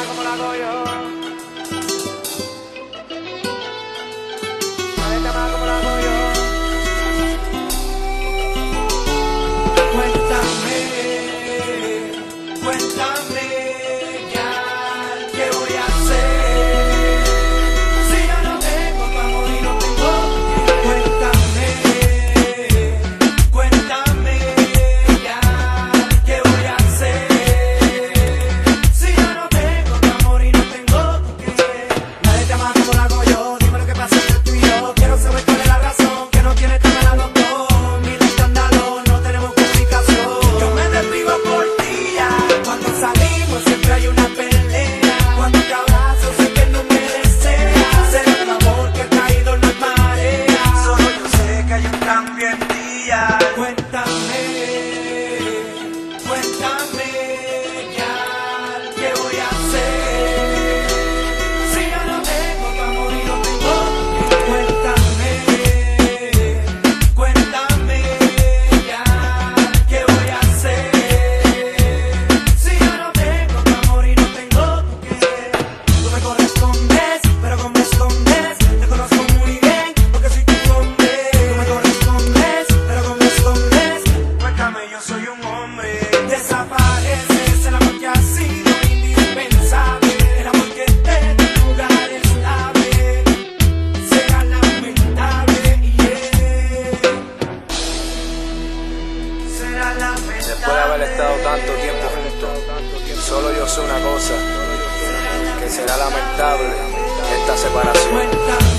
más como la hago yo. Nadie te ama como la hago yo. Cuéntame ya, ¿qué voy a hacer? Si yo no tengo tu amor y no tengo tu cuéntame ya, ¿qué voy a hacer? Si yo no tengo tu amor y no tengo tu querer. Nadie te ama como la hago yo, dime lo que pasa entre tú y yo. Quiero saber cuál es la razón que no tiene tan mala los dos. Mil escándalos, no tenemos comunicación. Yo me desvivo por ti ya. Cuando salimos siempre hay una pelea. Cuando te abrazo sé que no me deseas. Será el amor que ha caído en las mareas. Solo yo sé que hay un cambio en ti ya. Cuéntame ya, ¿qué voy a hacer? Si yo no tengo tu amor y no tengo tu cuéntame ya, ¿qué voy a hacer? Si yo no tengo tu amor y no tengo tu querer. Tú me correspondes, pero como me escondes. Te conozco muy bien, porque soy tu hombre. Tú me correspondes, pero como me escondes. Cuéntame, yo soy un hombre. Desapareces el amor que ha sido indispensable. El amor que te da lugar estable. Será lamentable, será lamentable. Después de haber estado tanto tiempo juntos, solo yo sé una cosa, que será lamentable esta separación. Cuéntame